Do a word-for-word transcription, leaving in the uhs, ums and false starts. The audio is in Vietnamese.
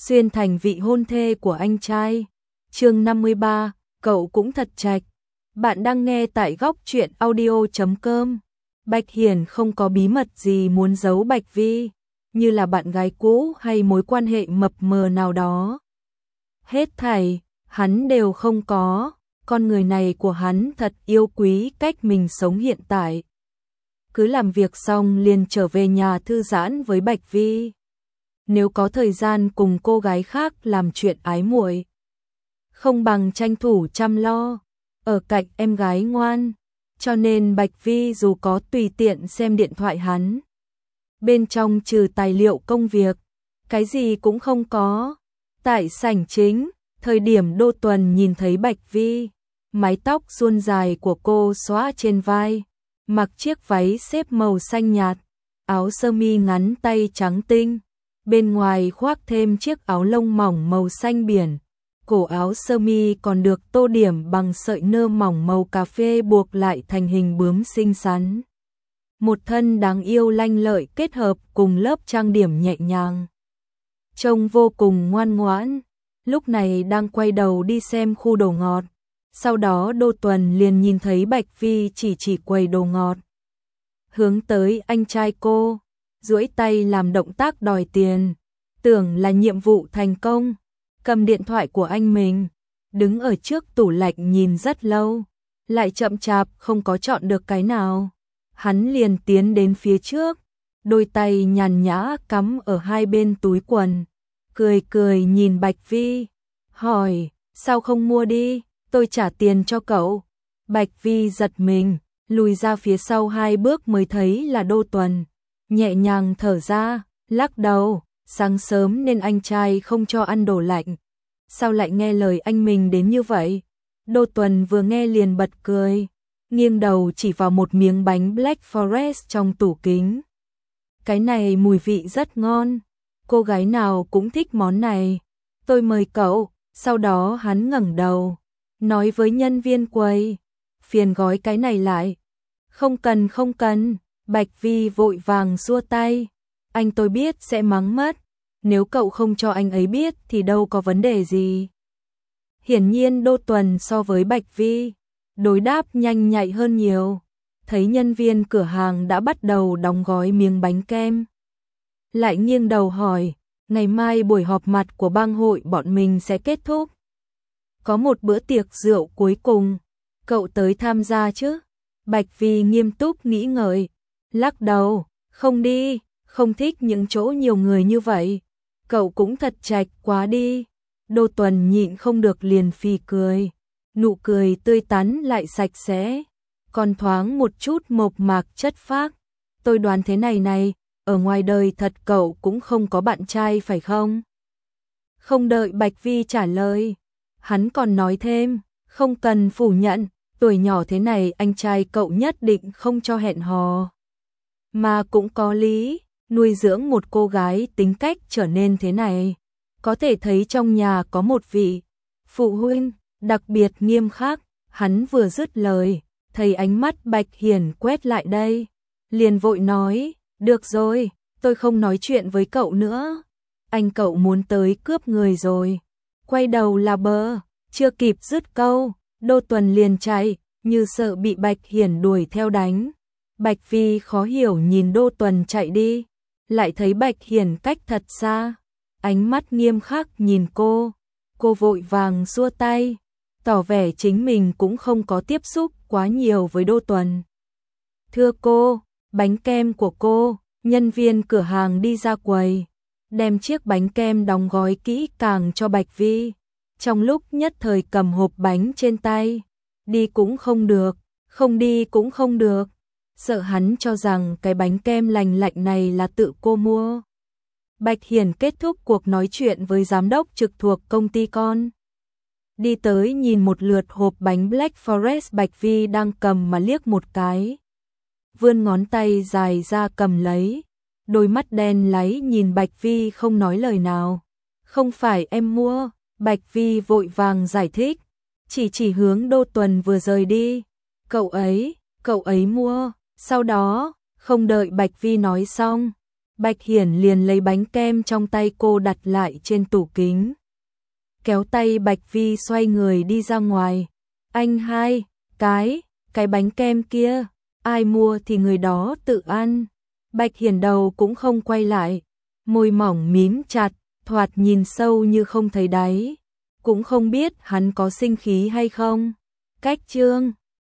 xuyên thành vị hôn thê của anh trai. Chương năm mươi ba, cậu cũng thật trạch. Bạn đang nghe tại góc truyện audio chấm com. Bạch Hiển không có bí mật gì muốn giấu Bạch Vi, như là bạn gái cũ hay mối quan hệ mập mờ nào đó. Hết thảy, hắn đều không có, con người này của hắn thật yêu quý cách mình sống hiện tại. Cứ làm việc xong liền trở về nhà thư giãn với Bạch Vi. Nếu có thời gian cùng cô gái khác làm chuyện ái muội, không bằng tranh thủ chăm lo, ở cạnh em gái ngoan. Cho nên Bạch Vi dù có tùy tiện xem điện thoại hắn, bên trong trừ tài liệu công việc, cái gì cũng không có. Tại sảnh chính, thời điểm Đô Tuần nhìn thấy Bạch Vi, mái tóc suôn dài của cô xõa trên vai, mặc chiếc váy xếp màu xanh nhạt, áo sơ mi ngắn tay trắng tinh, bên ngoài khoác thêm chiếc áo lông mỏng màu xanh biển. Cổ áo sơ mi còn được tô điểm bằng sợi nơ mỏng màu cà phê buộc lại thành hình bướm xinh xắn. Một thân đáng yêu lanh lợi kết hợp cùng lớp trang điểm nhẹ nhàng, trông vô cùng ngoan ngoãn. Lúc này đang quay đầu đi xem khu đồ ngọt. Sau đó Đô Tuần liền nhìn thấy Bạch Vi chỉ chỉ quầy đồ ngọt, hướng tới anh trai cô, duỗi tay làm động tác đòi tiền, tưởng là nhiệm vụ thành công. Cầm điện thoại của anh mình, đứng ở trước tủ lạnh nhìn rất lâu, lại chậm chạp không có chọn được cái nào. Hắn liền tiến đến phía trước, đôi tay nhàn nhã cắm ở hai bên túi quần, cười cười nhìn Bạch Vi, hỏi, sao không mua đi, tôi trả tiền cho cậu. Bạch Vi giật mình, lùi ra phía sau hai bước mới thấy là Đô Tuần, nhẹ nhàng thở ra, lắc đầu. Sáng sớm nên anh trai không cho ăn đồ lạnh, sao lại nghe lời anh mình đến như vậy? Đô Tuần vừa nghe liền bật cười, nghiêng đầu chỉ vào một miếng bánh Black Forest trong tủ kính. Cái này mùi vị rất ngon, cô gái nào cũng thích món này, tôi mời cậu. Sau đó hắn ngẩng đầu, nói với nhân viên quầy, phiền gói cái này lại. Không cần không cần, Bạch Vi vội vàng xua tay. Anh tôi biết sẽ mắng mất, nếu cậu không cho anh ấy biết thì đâu có vấn đề gì. Hiển nhiên Đô Tuần so với Bạch Vi, đối đáp nhanh nhạy hơn nhiều. Thấy nhân viên cửa hàng đã bắt đầu đóng gói miếng bánh kem, lại nghiêng đầu hỏi, ngày mai buổi họp mặt của bang hội bọn mình sẽ kết thúc. Có một bữa tiệc rượu cuối cùng, cậu tới tham gia chứ? Bạch Vi nghiêm túc nghĩ ngợi, lắc đầu, không đi. Không thích những chỗ nhiều người như vậy. Cậu cũng thật trạch quá đi. Đô Tuần nhịn không được liền phì cười. Nụ cười tươi tắn lại sạch sẽ, còn thoáng một chút mộc mạc chất phác. Tôi đoán thế này này, ở ngoài đời thật cậu cũng không có bạn trai phải không? Không đợi Bạch Vi trả lời, hắn còn nói thêm, không cần phủ nhận, tuổi nhỏ thế này anh trai cậu nhất định không cho hẹn hò. Mà cũng có lý. Nuôi dưỡng một cô gái tính cách trở nên thế này, có thể thấy trong nhà có một vị phụ huynh đặc biệt nghiêm khắc. Hắn vừa dứt lời, thấy ánh mắt Bạch Hiển quét lại đây, liền vội nói, được rồi, tôi không nói chuyện với cậu nữa. Anh cậu muốn tới cướp người rồi. Quay đầu là bờ, chưa kịp dứt câu, Đô Tuần liền chạy, như sợ bị Bạch Hiển đuổi theo đánh. Bạch Vi khó hiểu nhìn Đô Tuần chạy đi, lại thấy Bạch Hiển cách thật xa, ánh mắt nghiêm khắc nhìn cô. Cô vội vàng xua tay, tỏ vẻ chính mình cũng không có tiếp xúc quá nhiều với Đô Tuần. Thưa cô, bánh kem của cô. Nhân viên cửa hàng đi ra quầy, đem chiếc bánh kem đóng gói kỹ càng cho Bạch Vi. Trong lúc nhất thời cầm hộp bánh trên tay, đi cũng không được, không đi cũng không được. Sợ hắn cho rằng cái bánh kem lành lạnh này là tự cô mua. Bạch Hiển kết thúc cuộc nói chuyện với giám đốc trực thuộc công ty con, đi tới nhìn một lượt hộp bánh Black Forest Bạch Vi đang cầm mà liếc một cái, vươn ngón tay dài ra cầm lấy, đôi mắt đen láy nhìn Bạch Vi không nói lời nào. Không phải em mua. Bạch Vi vội vàng giải thích, chỉ chỉ hướng Đô Tuần vừa rời đi. Cậu ấy, cậu ấy mua. Sau đó, không đợi Bạch Vi nói xong, Bạch Hiển liền lấy bánh kem trong tay cô đặt lại trên tủ kính. Kéo tay Bạch Vi xoay người đi ra ngoài. Anh hai, cái, cái bánh kem kia, ai mua thì người đó tự ăn. Bạch Hiển đầu cũng không quay lại, môi mỏng mím chặt, thoạt nhìn sâu như không thấy đáy. Cũng không biết hắn có sinh khí hay không. Cách chương